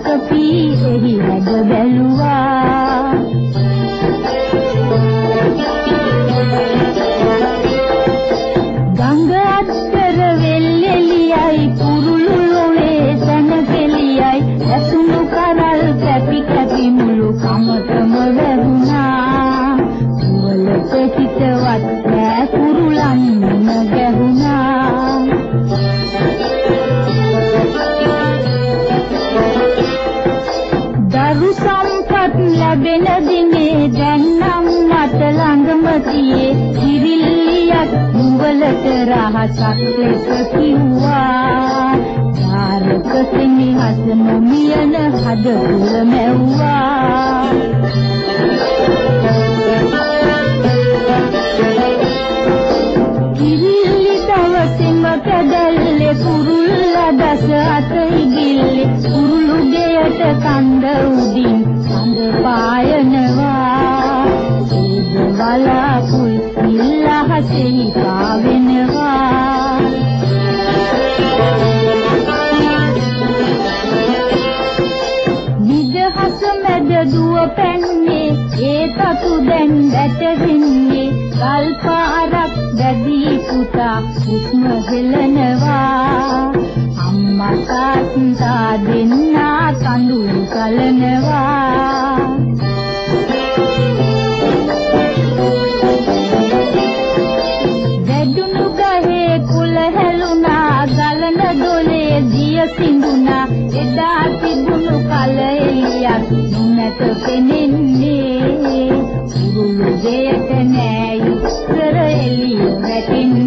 P එහි හැඩ බැලුවා. ගංග අත්තර වෙල්ෙලියයි කුරුළු ලොවේ සනකෙලියයි ඇසුණු කරල් කැපි කැපි මුළු කමතම වැහුණා. මුවලට හිතවත් නෑ කුරුලන් ගැහුණා. දරු සම්පත් ලැබෙන දිනේ දැන් නම් මට ළඟම තියේ කිරිල්ලියක් මුවලට රහසක් ලෙස කිව්වා. තාරක සෙනෙහස නොමියන හද තුල මැව්වා. කිරිල්ලි දවසෙම කැදල්ලේ කුරුල්ලා දස අත ඉගිල්ලේ කුරුළු ගෙයට කන්ද උඩින් කඳ පායනවා. සීද වලාකුල් නිල්ලහසෙහි පාවෙනවා. නිදහස මැද දුව පැන්නේ ඒ තතු දැන් වැටෙන්නේ. ගල්පාරක් දැඩි පුතා හුස්ම හෙලනවා. අම්මා තාත්තා දෙන්නා කඳුළු කලනවා. වැදුණු ගහේ කුල හැලුණා. ගලන දොලේ දිය සිඳුණා. එදා තිබුණු කල එළියක් නැත පෙනෙන්නේ. කුරුළු දෙයට නෑ ඉස්සර එළිය වැටෙන්නේ.